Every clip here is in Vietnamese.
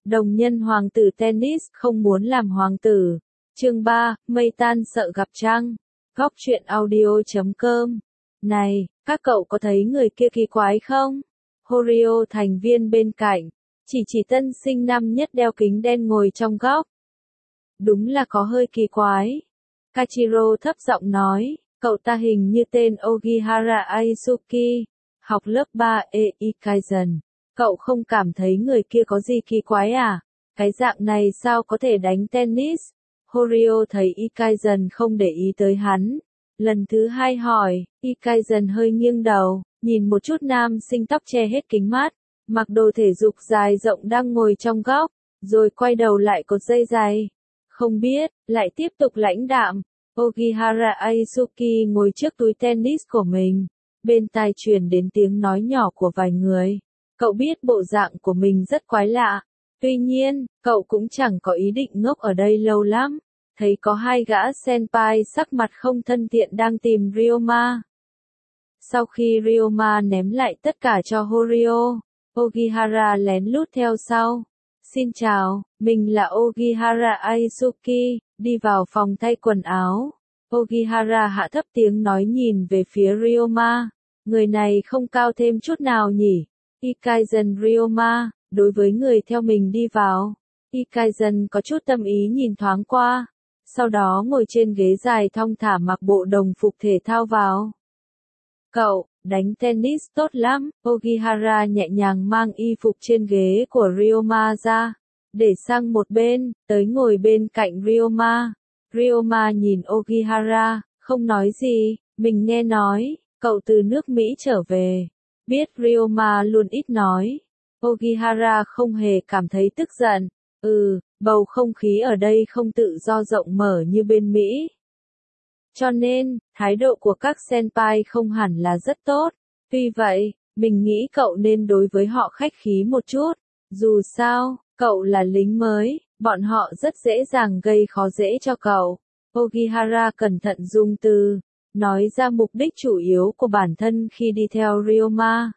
Đồng nhân hoàng tử tennis không muốn làm hoàng tử. Chương 3, mây tan sợ gặp trăng. Góc truyện audio.com. Này, các cậu có thấy người kia kỳ quái không? Horio thành viên bên cạnh. Chỉ tân sinh năm nhất đeo kính đen ngồi trong góc. Đúng là có hơi kỳ quái. Kachiro thấp giọng nói, cậu ta hình như tên Ogihara Aisuki, học lớp 3 Eikaizen. Cậu không cảm thấy người kia có gì kỳ quái à? Cái dạng này sao có thể đánh tennis? Horio thấy Eikaizen không để ý tới hắn. Lần thứ hai hỏi, Eikaizen hơi nghiêng đầu, nhìn một chút nam sinh tóc che hết kính mát, mặc đồ thể dục dài rộng đang ngồi trong góc, rồi quay đầu lại cột dây giày. Không biết, lại tiếp tục lãnh đạm. Ogihara Aisuki ngồi trước túi tennis của mình. Bên tai truyền đến tiếng nói nhỏ của vài người. Cậu biết bộ dạng của mình rất quái lạ. Tuy nhiên, cậu cũng chẳng có ý định ngốc ở đây lâu lắm. Thấy có hai gã senpai sắc mặt không thân thiện đang tìm Ryoma. Sau khi Ryoma ném lại tất cả cho Horio, Ogihara lén lút theo sau. Xin chào, mình là Ogihara Aisuki, đi vào phòng thay quần áo. Ogihara hạ thấp tiếng nói nhìn về phía Ryoma. Người này không cao thêm chút nào nhỉ? Eikaizen Ryoma, đối với người theo mình đi vào. Eikaizen có chút tâm ý nhìn thoáng qua. Sau đó ngồi trên ghế dài thong thả mặc bộ đồng phục thể thao vào. Cậu, đánh tennis tốt lắm. Ogihara nhẹ nhàng mang y phục trên ghế của Ryoma ra. Để sang một bên, tới ngồi bên cạnh Ryoma. Ryoma nhìn Ogihara, không nói gì. Mình nghe nói, cậu từ nước Mỹ trở về. Biết Ryoma luôn ít nói. Ogihara không hề cảm thấy tức giận. Bầu không khí ở đây không tự do rộng mở như bên Mỹ. Cho nên, thái độ của các senpai không hẳn là rất tốt. Tuy vậy, mình nghĩ cậu nên đối với họ khách khí một chút. Dù sao, cậu là lính mới, bọn họ rất dễ dàng gây khó dễ cho cậu. Ogihara cẩn thận dùng từ, nói ra mục đích chủ yếu của bản thân khi đi theo Ryoma.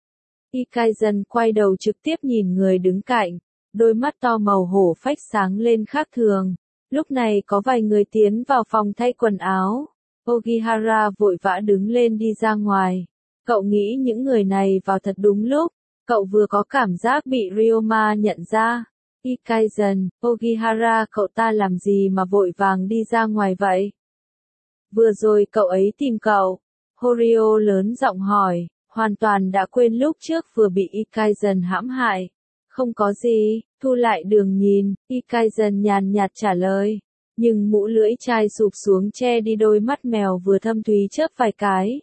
Eikaizen quay đầu trực tiếp nhìn người đứng cạnh. Đôi mắt to màu hổ phách sáng lên khác thường. Lúc này có vài người tiến vào phòng thay quần áo. Ogihara vội vã đứng lên đi ra ngoài. Cậu nghĩ những người này vào thật đúng lúc. Cậu vừa có cảm giác bị Ryoma nhận ra. Eikaizen, Ogihara cậu ta làm gì mà vội vàng đi ra ngoài vậy? Vừa rồi cậu ấy tìm cậu. Horio lớn giọng hỏi, hoàn toàn đã quên lúc trước vừa bị Eikaizen hãm hại. Không có gì, thu lại đường nhìn, Eikaizen nhàn nhạt trả lời. Nhưng mũ lưỡi chai sụp xuống che đi đôi mắt mèo vừa thâm thúy chớp vài cái.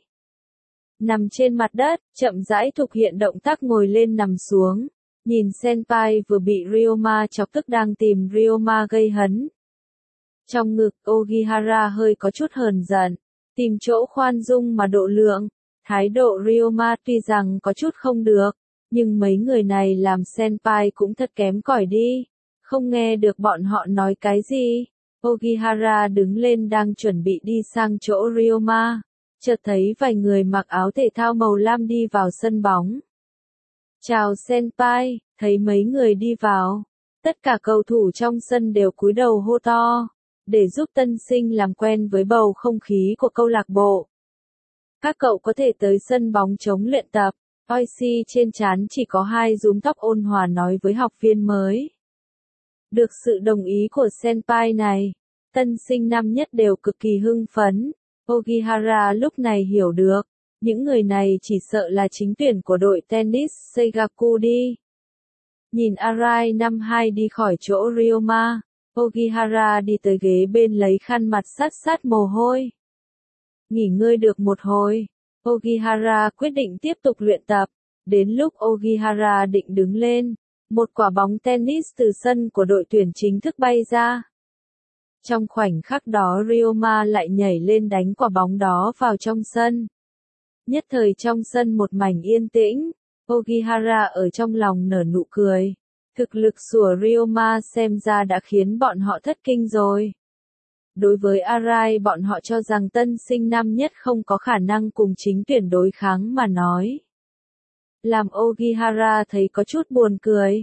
Nằm trên mặt đất, chậm rãi thực hiện động tác ngồi lên nằm xuống. Nhìn senpai vừa bị Ryoma chọc tức đang tìm Ryoma gây hấn. Trong ngực, Ogihara hơi có chút hờn giận. Tìm chỗ khoan dung mà độ lượng. Thái độ Ryoma tuy rằng có chút không được. Nhưng mấy người này làm senpai cũng thật kém cỏi đi. Không nghe được bọn họ nói cái gì. Ogihara đứng lên đang chuẩn bị đi sang chỗ Ryoma. Chợt thấy vài người mặc áo thể thao màu lam đi vào sân bóng. Chào senpai, thấy mấy người đi vào. Tất cả cầu thủ trong sân đều cúi đầu hô to. Để giúp tân sinh làm quen với bầu không khí của câu lạc bộ. Các cậu có thể tới sân bóng chống luyện tập. Oishi trên trán chỉ có hai rúm tóc ôn hòa nói với học viên mới. Được sự đồng ý của senpai này, tân sinh năm nhất đều cực kỳ hưng phấn. Ogihara lúc này hiểu được, những người này chỉ sợ là chính tuyển của đội tennis Seigaku đi. Nhìn Arai năm 2 đi khỏi chỗ Ryoma, Ogihara đi tới ghế bên lấy khăn mặt sát mồ hôi. Nghỉ ngơi được một hồi. Ogihara quyết định tiếp tục luyện tập. Đến lúc Ogihara định đứng lên, một quả bóng tennis từ sân của đội tuyển chính thức bay ra. Trong khoảnh khắc đó Ryoma lại nhảy lên đánh quả bóng đó vào trong sân. Nhất thời trong sân một mảnh yên tĩnh, Ogihara ở trong lòng nở nụ cười. Thực lực của Ryoma xem ra đã khiến bọn họ thất kinh rồi. Đối với Arai bọn họ cho rằng tân sinh năm nhất không có khả năng cùng chính tuyển đối kháng mà nói. Làm Ogihara thấy có chút buồn cười.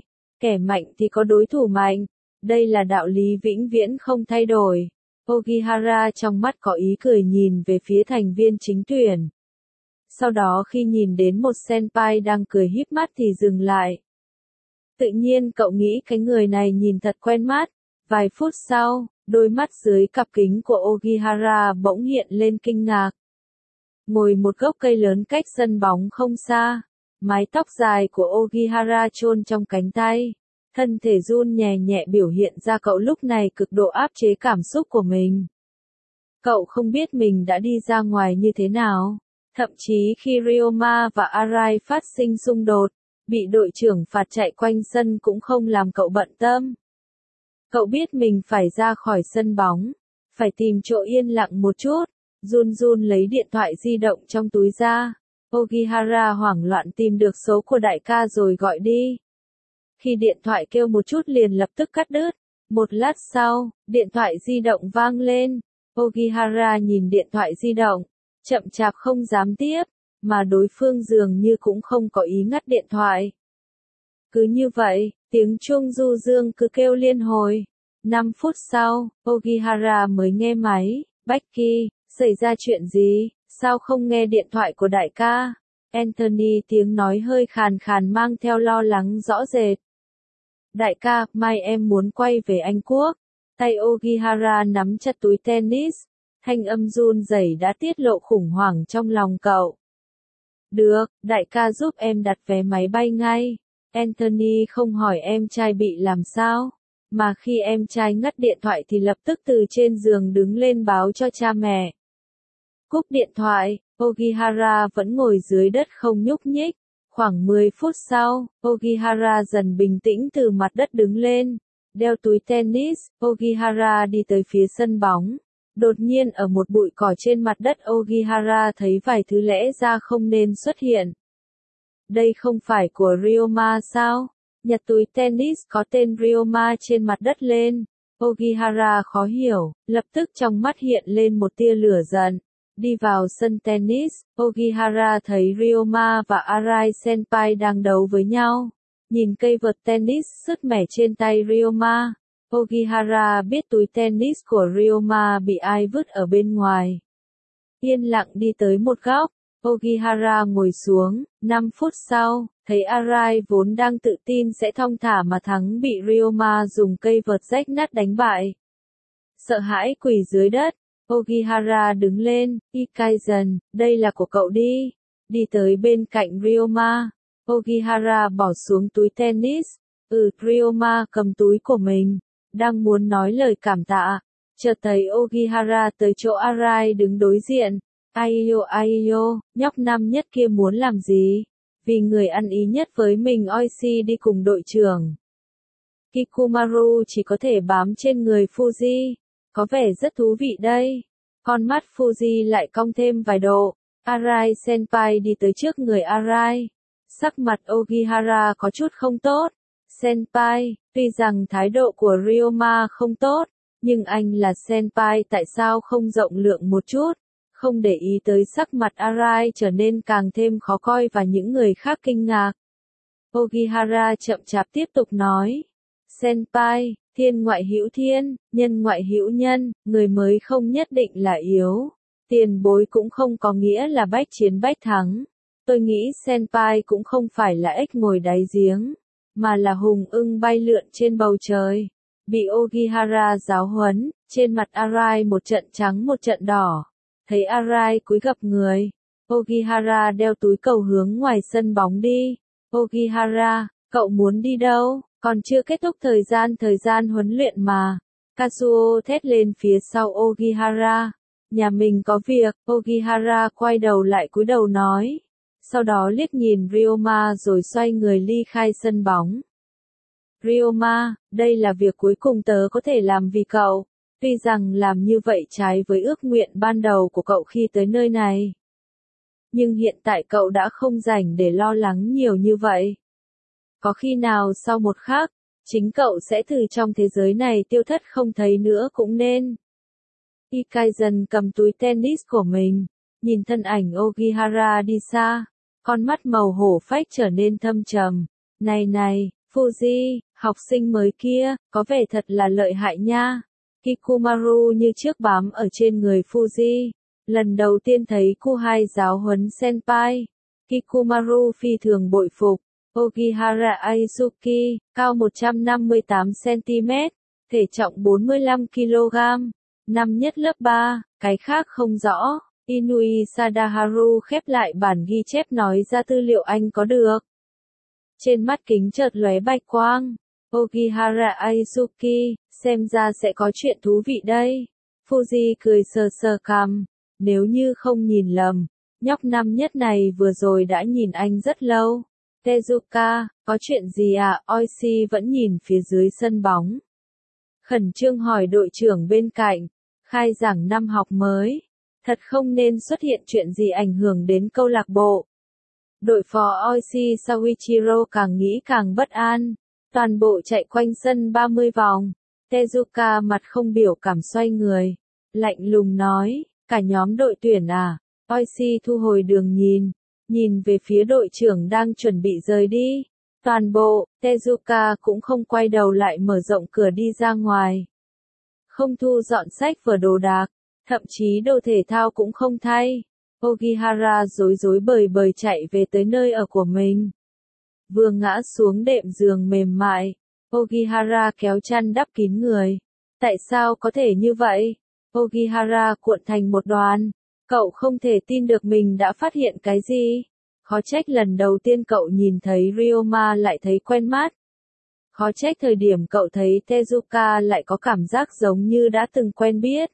Kẻ mạnh thì có đối thủ mạnh. Đây là đạo lý vĩnh viễn không thay đổi. Ogihara trong mắt có ý cười nhìn về phía thành viên chính tuyển. Sau đó khi nhìn đến một senpai đang cười híp mắt thì dừng lại. Tự nhiên cậu nghĩ cái người này nhìn thật quen mắt. Vài phút sau, đôi mắt dưới cặp kính của Ogihara bỗng hiện lên kinh ngạc. Ngồi một gốc cây lớn cách sân bóng không xa, mái tóc dài của Ogihara chôn trong cánh tay, thân thể run nhẹ nhẹ biểu hiện ra cậu lúc này cực độ áp chế cảm xúc của mình. Cậu không biết mình đã đi ra ngoài như thế nào, thậm chí khi Ryoma và Arai phát sinh xung đột, bị đội trưởng phạt chạy quanh sân cũng không làm cậu bận tâm. Cậu biết mình phải ra khỏi sân bóng, phải tìm chỗ yên lặng một chút, run run lấy điện thoại di động trong túi ra. Ogihara hoảng loạn tìm được số của đại ca rồi gọi đi. Khi điện thoại kêu một chút liền lập tức cắt đứt. Một lát sau, điện thoại di động vang lên. Ogihara nhìn điện thoại di động, chậm chạp không dám tiếp, mà đối phương dường như cũng không có ý ngắt điện thoại. Cứ như vậy, tiếng chuông du dương cứ kêu liên hồi. 5 phút sau, Ogihara mới nghe máy. Becky, xảy ra chuyện gì, sao không nghe điện thoại của đại ca? Anthony tiếng nói hơi khàn khàn mang theo lo lắng rõ rệt. Đại ca, mai em muốn quay về Anh Quốc. Tay Ogihara nắm chặt túi tennis, thanh âm run rẩy đã tiết lộ khủng hoảng trong lòng cậu. Được, đại ca giúp em đặt vé máy bay ngay. Anthony không hỏi em trai bị làm sao, mà khi em trai ngắt điện thoại thì lập tức từ trên giường đứng lên báo cho cha mẹ. Cúp điện thoại, Ogihara vẫn ngồi dưới đất không nhúc nhích. Khoảng 10 phút sau, Ogihara dần bình tĩnh từ mặt đất đứng lên, đeo túi tennis, Ogihara đi tới phía sân bóng. Đột nhiên ở một bụi cỏ trên mặt đất Ogihara thấy vài thứ lẽ ra không nên xuất hiện. Đây không phải của Ryoma sao? Nhặt túi tennis có tên Ryoma trên mặt đất lên. Ogihara khó hiểu, lập tức trong mắt hiện lên một tia lửa giận. Đi vào sân tennis, Ogihara thấy Ryoma và Arai Senpai đang đấu với nhau. Nhìn cây vợt tennis sứt mẻ trên tay Ryoma, Ogihara biết túi tennis của Ryoma bị ai vứt ở bên ngoài. Yên lặng đi tới một góc, Ogihara ngồi xuống. 5 phút sau, thấy Arai vốn đang tự tin sẽ thong thả mà thắng bị Ryoma dùng cây vợt rách nát đánh bại. Sợ hãi quỳ dưới đất, Ogihara đứng lên. Ikaizen, đây là của cậu đi. Đi tới bên cạnh Ryoma, Ogihara bỏ xuống túi tennis. Ryoma cầm túi của mình, đang muốn nói lời cảm tạ, chợt thấy Ogihara tới chỗ Arai đứng đối diện. Aiyo, nhóc năm nhất kia muốn làm gì? Vì người ăn ý nhất với mình Oishi đi cùng đội trưởng. Kikumaru chỉ có thể bám trên người Fuji. Có vẻ rất thú vị đây. Con mắt Fuji lại cong thêm vài độ. Arai Senpai đi tới trước người Arai. Sắc mặt Ogihara có chút không tốt. Senpai, tuy rằng thái độ của Ryoma không tốt, nhưng anh là Senpai tại sao không rộng lượng một chút? Không để ý tới sắc mặt Arai trở nên càng thêm khó coi và những người khác kinh ngạc. Ogihara chậm chạp tiếp tục nói. Senpai, thiên ngoại hữu thiên, nhân ngoại hữu nhân, người mới không nhất định là yếu. Tiền bối cũng không có nghĩa là bách chiến bách thắng. Tôi nghĩ Senpai cũng không phải là ếch ngồi đáy giếng, mà là hùng ưng bay lượn trên bầu trời. Bị Ogihara giáo huấn, trên mặt Arai một trận trắng một trận đỏ. Thấy Arai cúi gập người, Ogihara đeo túi cầu hướng ngoài sân bóng đi. Ogihara, cậu muốn đi đâu? Còn chưa kết thúc thời gian huấn luyện mà. Kazuo thét lên phía sau Ogihara. Nhà mình có việc. Ogihara quay đầu lại cúi đầu nói. Sau đó liếc nhìn Ryoma rồi xoay người ly khai sân bóng. Ryoma, đây là việc cuối cùng tớ có thể làm vì cậu. Tuy rằng làm như vậy trái với ước nguyện ban đầu của cậu khi tới nơi này. Nhưng hiện tại cậu đã không rảnh để lo lắng nhiều như vậy. Có khi nào sau một khắc, chính cậu sẽ từ trong thế giới này tiêu thất không thấy nữa cũng nên. Ikaizen cầm túi tennis của mình, nhìn thân ảnh Ogihara đi xa, con mắt màu hổ phách trở nên thâm trầm. Này, Fuji, Học sinh mới kia, có vẻ thật là lợi hại nha. Hikumaru như trước bám ở trên người Fuji. Lần đầu tiên thấy Kuhai giáo huấn senpai. Hikumaru phi thường bội phục. Ogihara Aizuki, cao 158cm, thể trọng 45kg, năm nhất lớp 3, cái khác không rõ. Inui Sadaharu khép lại bản ghi chép nói ra tư liệu anh có được. Trên mắt kính chợt lóe bạch quang. Ogihara Aizuki, xem ra sẽ có chuyện thú vị đây. Fuji cười sờ sờ cằm. Nếu như không nhìn lầm, nhóc năm nhất này vừa rồi đã nhìn anh rất lâu. Tezuka, có chuyện gì à? Oishi vẫn nhìn phía dưới sân bóng. Khẩn trương hỏi đội trưởng bên cạnh. Khai giảng năm học mới. Thật không nên xuất hiện chuyện gì ảnh hưởng đến câu lạc bộ. Đội phó Oishi Sawichiro càng nghĩ càng bất an. Toàn bộ chạy quanh sân 30 vòng. Tezuka mặt không biểu cảm xoay người. Lạnh lùng nói, cả nhóm đội tuyển à? Oishi thu hồi đường nhìn về phía đội trưởng đang chuẩn bị rời đi. Toàn bộ, Tezuka cũng không quay đầu lại mở rộng cửa đi ra ngoài. Không thu dọn sách vở đồ đạc, thậm chí đồ thể thao cũng không thay. Ogihara rối rối bời bời chạy về tới nơi ở của mình. Vừa ngã xuống đệm giường mềm mại, Ogihara kéo chăn đắp kín người. Tại sao có thể như vậy? Ogihara cuộn thành một đoàn. Cậu không thể tin được mình đã phát hiện cái gì. Khó trách lần đầu tiên cậu nhìn thấy Ryoma lại thấy quen mắt. Khó trách thời điểm cậu thấy Tezuka lại có cảm giác giống như đã từng quen biết.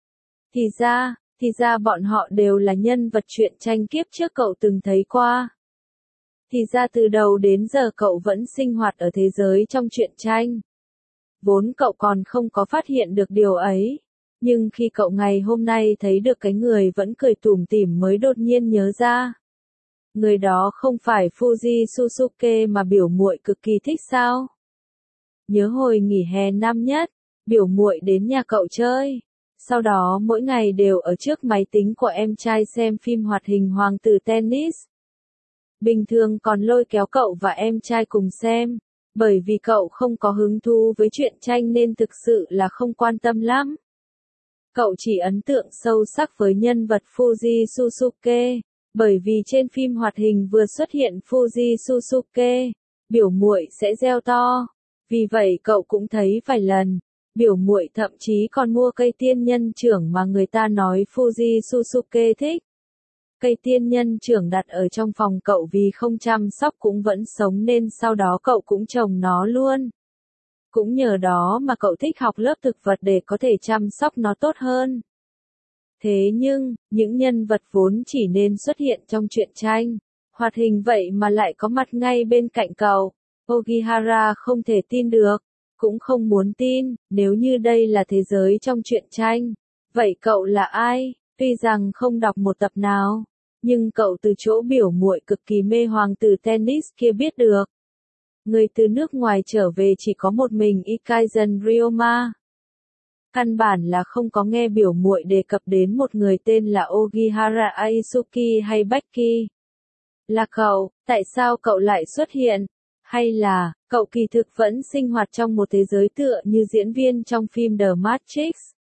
Thì ra bọn họ đều là nhân vật truyện tranh kiếp trước cậu từng thấy qua. Thì ra từ đầu đến giờ cậu vẫn sinh hoạt ở thế giới trong truyện tranh. Vốn cậu còn không có phát hiện được điều ấy. Nhưng khi cậu ngày hôm nay thấy được cái người vẫn cười tủm tỉm mới đột nhiên nhớ ra. Người đó không phải Fuji Susuke mà biểu muội cực kỳ thích sao? Nhớ hồi nghỉ hè năm nhất, biểu muội đến nhà cậu chơi. Sau đó mỗi ngày đều ở trước máy tính của em trai xem phim hoạt hình Hoàng tử Tennis. Bình thường còn lôi kéo cậu và em trai cùng xem. Bởi vì cậu không có hứng thú với truyện tranh nên thực sự là không quan tâm lắm. Cậu chỉ ấn tượng sâu sắc với nhân vật Fuji Susuke, bởi vì trên phim hoạt hình vừa xuất hiện Fuji Susuke, biểu muội sẽ reo to. Vì vậy cậu cũng thấy vài lần, biểu muội thậm chí còn mua cây tiên nhân trưởng mà người ta nói Fuji Susuke thích. Cây tiên nhân trưởng đặt ở trong phòng cậu vì không chăm sóc cũng vẫn sống nên sau đó cậu cũng trồng nó luôn. Cũng nhờ đó mà cậu thích học lớp thực vật để có thể chăm sóc nó tốt hơn. Thế nhưng, những nhân vật vốn chỉ nên xuất hiện trong truyện tranh, hoạt hình vậy mà lại có mặt ngay bên cạnh cậu. Ogihara không thể tin được, cũng không muốn tin, nếu như đây là thế giới trong truyện tranh. Vậy cậu là ai? Tuy rằng không đọc một tập nào, nhưng cậu từ chỗ biểu muội cực kỳ mê hoàng tử tennis kia biết được. Người từ nước ngoài trở về chỉ có một mình Ikaizen Ryoma. Căn bản là không có nghe biểu muội đề cập đến một người tên là Ogihara Aizuki hay Becky. Là cậu, tại sao cậu lại xuất hiện? Hay là, cậu kỳ thực vẫn sinh hoạt trong một thế giới tựa như diễn viên trong phim The Matrix?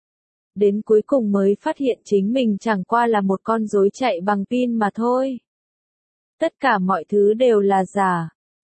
Đến cuối cùng mới phát hiện chính mình chẳng qua là một con rối chạy bằng pin mà thôi. Tất cả mọi thứ đều là giả.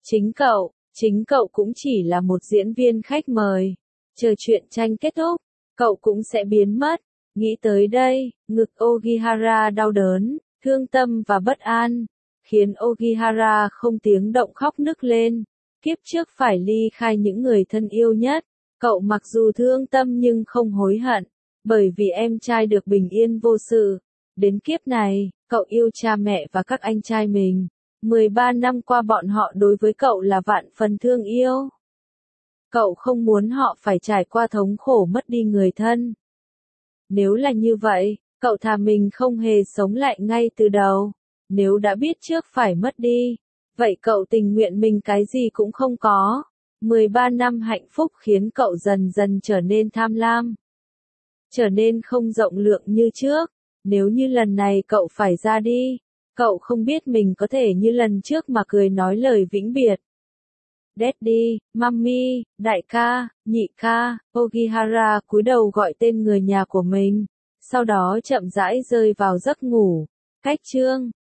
Chính cậu cũng chỉ là một diễn viên khách mời. Chờ chuyện tranh kết thúc, cậu cũng sẽ biến mất. Nghĩ tới đây, ngực Ogihara đau đớn, thương tâm và bất an, khiến Ogihara không tiếng động khóc nức lên. Kiếp trước phải ly khai những người thân yêu nhất, cậu mặc dù thương tâm nhưng không hối hận, bởi vì em trai được bình yên vô sự. Đến kiếp này, cậu yêu cha mẹ và các anh trai mình. 13 năm qua bọn họ đối với cậu là vạn phần thương yêu. Cậu không muốn họ phải trải qua thống khổ mất đi người thân. Nếu là như vậy, cậu thà mình không hề sống lại ngay từ đầu. Nếu đã biết trước phải mất đi, vậy cậu tình nguyện mình cái gì cũng không có. 13 năm hạnh phúc khiến cậu dần dần trở nên tham lam. Trở nên không rộng lượng như trước. Nếu như lần này cậu phải ra đi, cậu không biết mình có thể như lần trước mà cười nói lời vĩnh biệt. Daddy, Mummy, đại ca, nhị ca, Ogihara cúi đầu gọi tên người nhà của mình, sau đó chậm rãi rơi vào giấc ngủ. Cách chương